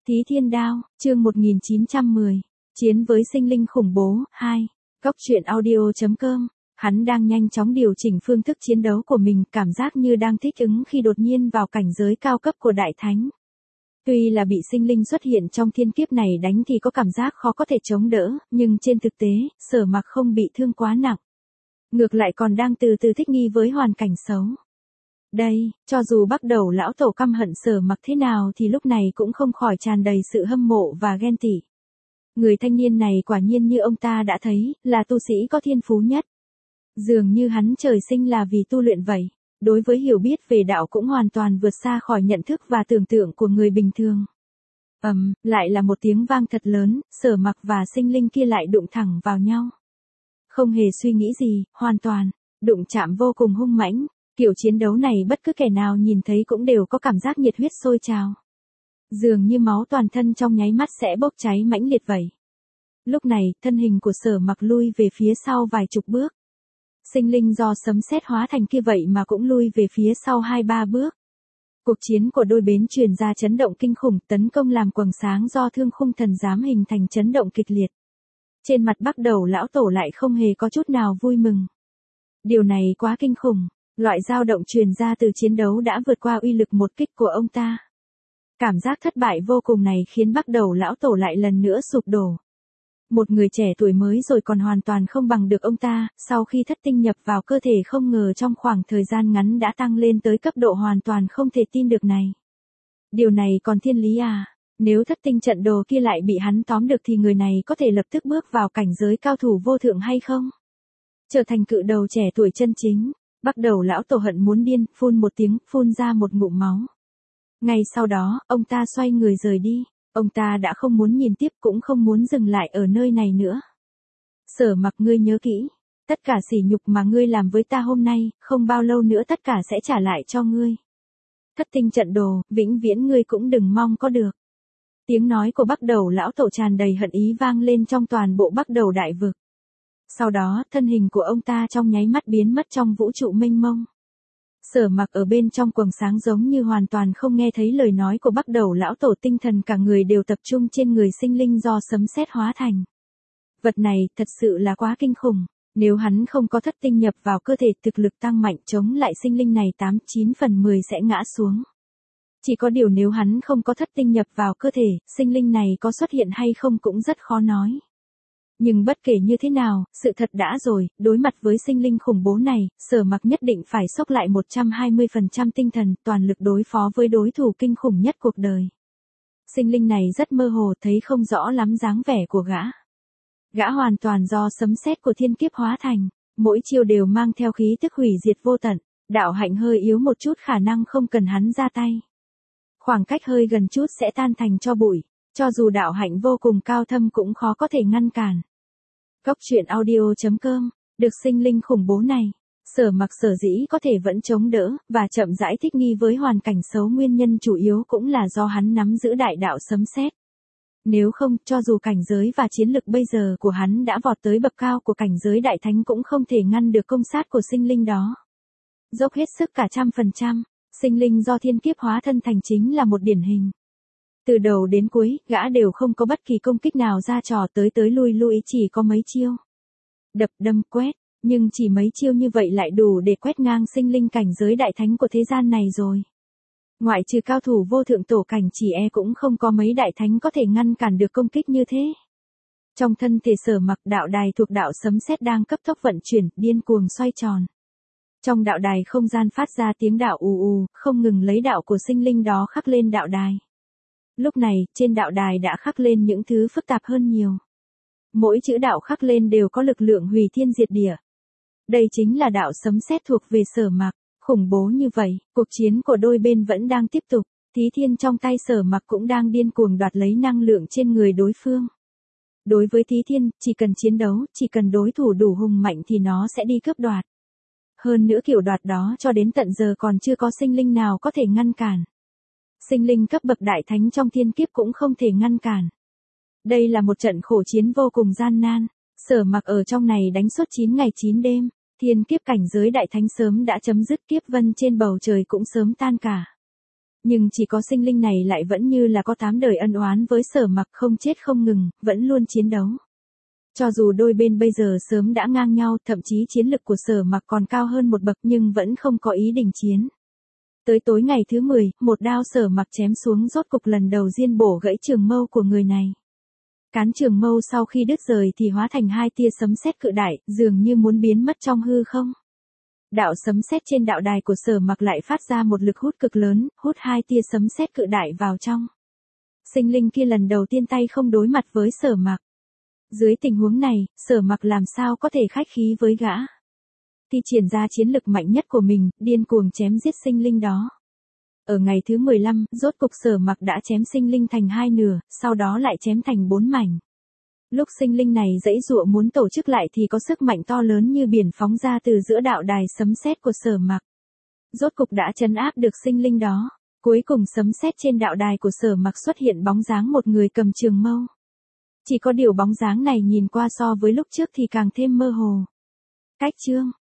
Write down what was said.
Thí Thiên Đao, chương 1910. Chiến với sinh linh khủng bố, 2. Cốc truyện audio.com. Hắn đang nhanh chóng điều chỉnh phương thức chiến đấu của mình, cảm giác như đang thích ứng khi đột nhiên vào cảnh giới cao cấp của Đại Thánh. Tuy là bị sinh linh xuất hiện trong thiên kiếp này đánh thì có cảm giác khó có thể chống đỡ, nhưng trên thực tế, Sở Mặc không bị thương quá nặng. Ngược lại còn đang từ từ thích nghi với hoàn cảnh xấu. Đây, cho dù bắt đầu lão tổ căm hận Sở Mặc thế nào thì lúc này cũng không khỏi tràn đầy sự hâm mộ và ghen tị. Người thanh niên này quả nhiên như ông ta đã thấy, là tu sĩ có thiên phú nhất. Dường như hắn trời sinh là vì tu luyện vậy. Đối với hiểu biết về đạo cũng hoàn toàn vượt xa khỏi nhận thức và tưởng tượng của người bình thường. Lại là một tiếng vang thật lớn, Sở Mặc và sinh linh kia lại đụng thẳng vào nhau. Không hề suy nghĩ gì, hoàn toàn, đụng chạm vô cùng hung mãnh. Kiểu chiến đấu này bất cứ kẻ nào nhìn thấy cũng đều có cảm giác nhiệt huyết sôi trào. Dường như máu toàn thân trong nháy mắt sẽ bốc cháy mãnh liệt vậy. Lúc này, thân hình của Sở Mặc lui về phía sau vài chục bước. Sinh linh do sấm sét hóa thành kia vậy mà cũng lui về phía sau 2-3 bước. Cuộc chiến của đôi bên truyền ra chấn động kinh khủng, tấn công làm quầng sáng do thương khung thần giám hình thành chấn động kịch liệt. Trên mặt Bắc Đầu lão tổ lại không hề có chút nào vui mừng. Điều này quá kinh khủng, loại dao động truyền ra từ chiến đấu đã vượt qua uy lực một kích của ông ta. Cảm giác thất bại vô cùng này khiến Bắc Đầu lão tổ lại lần nữa sụp đổ. Một người trẻ tuổi mới rồi còn hoàn toàn không bằng được ông ta, sau khi thất tinh nhập vào cơ thể không ngờ trong khoảng thời gian ngắn đã tăng lên tới cấp độ hoàn toàn không thể tin được này. Điều này còn thiên lý à? Nếu thất tinh trận đồ kia lại bị hắn tóm được thì người này có thể lập tức bước vào cảnh giới cao thủ vô thượng hay không? Trở thành cự đầu trẻ tuổi chân chính, Bắc Đầu lão tổ hận muốn điên, phun một tiếng, phun ra một ngụm máu. Ngay sau đó, ông ta xoay người rời đi. Ông ta đã không muốn nhìn tiếp cũng không muốn dừng lại ở nơi này nữa. Sở Mặc, ngươi nhớ kỹ, tất cả sỉ nhục mà ngươi làm với ta hôm nay, không bao lâu nữa tất cả sẽ trả lại cho ngươi. Thất tinh trận đồ, vĩnh viễn ngươi cũng đừng mong có được. Tiếng nói của Bắc Đầu lão tổ tràn đầy hận ý vang lên trong toàn bộ Bắc Đầu đại vực. Sau đó, thân hình của ông ta trong nháy mắt biến mất trong vũ trụ mênh mông. Sở Mặc ở bên trong quầng sáng giống như hoàn toàn không nghe thấy lời nói của Bắc Đầu lão tổ, tinh thần cả người đều tập trung trên người sinh linh do sấm sét hóa thành. Vật này thật sự là quá kinh khủng, nếu hắn không có thất tinh nhập vào cơ thể thực lực tăng mạnh chống lại sinh linh này 8-9 phần 10 sẽ ngã xuống. Chỉ có điều nếu hắn không có thất tinh nhập vào cơ thể, sinh linh này có xuất hiện hay không cũng rất khó nói. Nhưng bất kể như thế nào, sự thật đã rồi, đối mặt với sinh linh khủng bố này, Sở Mặc nhất định phải xốc lại 120% tinh thần, toàn lực đối phó với đối thủ kinh khủng nhất cuộc đời. Sinh linh này rất mơ hồ, thấy không rõ lắm dáng vẻ của gã. Gã hoàn toàn do sấm sét của thiên kiếp hóa thành, mỗi chiêu đều mang theo khí tức hủy diệt vô tận, đạo hạnh hơi yếu một chút khả năng không cần hắn ra tay. Khoảng cách hơi gần chút sẽ tan thành tro bụi. Cho dù đạo hạnh vô cùng cao thâm cũng khó có thể ngăn cản. Cốc truyện audio.com. Được sinh linh khủng bố này, Sở Mặc sở dĩ có thể vẫn chống đỡ, và chậm rãi thích nghi với hoàn cảnh xấu, nguyên nhân chủ yếu cũng là do hắn nắm giữ đại đạo sấm sét. Nếu không, cho dù cảnh giới và chiến lực bây giờ của hắn đã vọt tới bậc cao của cảnh giới đại thánh cũng không thể ngăn được công sát của sinh linh đó. Dốc hết sức cả 100%, sinh linh do thiên kiếp hóa thân thành chính là một điển hình. Từ đầu đến cuối, gã đều không có bất kỳ công kích nào ra trò, tới lui lui chỉ có mấy chiêu. Đập đâm quét, nhưng chỉ mấy chiêu như vậy lại đủ để quét ngang sinh linh cảnh giới đại thánh của thế gian này rồi. Ngoại trừ cao thủ vô thượng tổ cảnh chỉ cũng không có mấy đại thánh có thể ngăn cản được công kích như thế. Trong thân thể Sở Mặc, đạo đài thuộc đạo sấm sét đang cấp tốc vận chuyển, điên cuồng xoay tròn. Trong đạo đài không gian phát ra tiếng đạo ù ù, không ngừng lấy đạo của sinh linh đó khắc lên đạo đài. Lúc này, trên đạo đài đã khắc lên những thứ phức tạp hơn nhiều. Mỗi chữ đạo khắc lên đều có lực lượng hủy thiên diệt địa. Đây chính là đạo sấm sét thuộc về Sở Mặc, khủng bố như vậy, cuộc chiến của đôi bên vẫn đang tiếp tục, Thí Thiên trong tay Sở Mặc cũng đang điên cuồng đoạt lấy năng lượng trên người đối phương. Đối với Thí Thiên, chỉ cần chiến đấu, chỉ cần đối thủ đủ hùng mạnh thì nó sẽ đi cướp đoạt. Hơn nữa kiểu đoạt đó cho đến tận giờ còn chưa có sinh linh nào có thể ngăn cản. Sinh linh cấp bậc đại thánh trong thiên kiếp cũng không thể ngăn cản. Đây là một trận khổ chiến vô cùng gian nan, Sở Mặc ở trong này đánh suốt 9 ngày 9 đêm, thiên kiếp cảnh giới đại thánh sớm đã chấm dứt, kiếp vân trên bầu trời cũng sớm tan cả. Nhưng chỉ có sinh linh này lại vẫn như là có 8 đời ân oán với Sở Mặc, không chết không ngừng, vẫn luôn chiến đấu. Cho dù đôi bên bây giờ sớm đã ngang nhau, thậm chí chiến lực của Sở Mặc còn cao hơn một bậc nhưng vẫn không có ý định chiến. Tới tối ngày thứ 10, một đao Sở Mặc chém xuống rốt cục lần đầu diên bổ gãy trường mâu của người này. Cán trường mâu sau khi đứt rời thì hóa thành 2 tia sấm sét cự đại, dường như muốn biến mất trong hư không. Đạo sấm sét trên đạo đài của Sở Mặc lại phát ra một lực hút cực lớn, hút 2 tia sấm sét cự đại vào trong. Sinh linh kia lần đầu tiên tay không đối mặt với Sở Mặc. Dưới tình huống này, Sở Mặc làm sao có thể khách khí với gã. Thi triển ra chiến lực mạnh nhất của mình, điên cuồng chém giết sinh linh đó. Ở ngày thứ 15, rốt cục Sở Mặc đã chém sinh linh thành 2 nửa, sau đó lại chém thành 4 mảnh. Lúc sinh linh này giãy giụa muốn tổ chức lại thì có sức mạnh to lớn như biển phóng ra từ giữa đạo đài sấm sét của Sở Mặc. Rốt cục đã trấn áp được sinh linh đó. Cuối cùng sấm sét trên đạo đài của Sở Mặc xuất hiện bóng dáng một người cầm trường mâu. Chỉ có điều bóng dáng này nhìn qua so với lúc trước thì càng thêm mơ hồ. Cách chương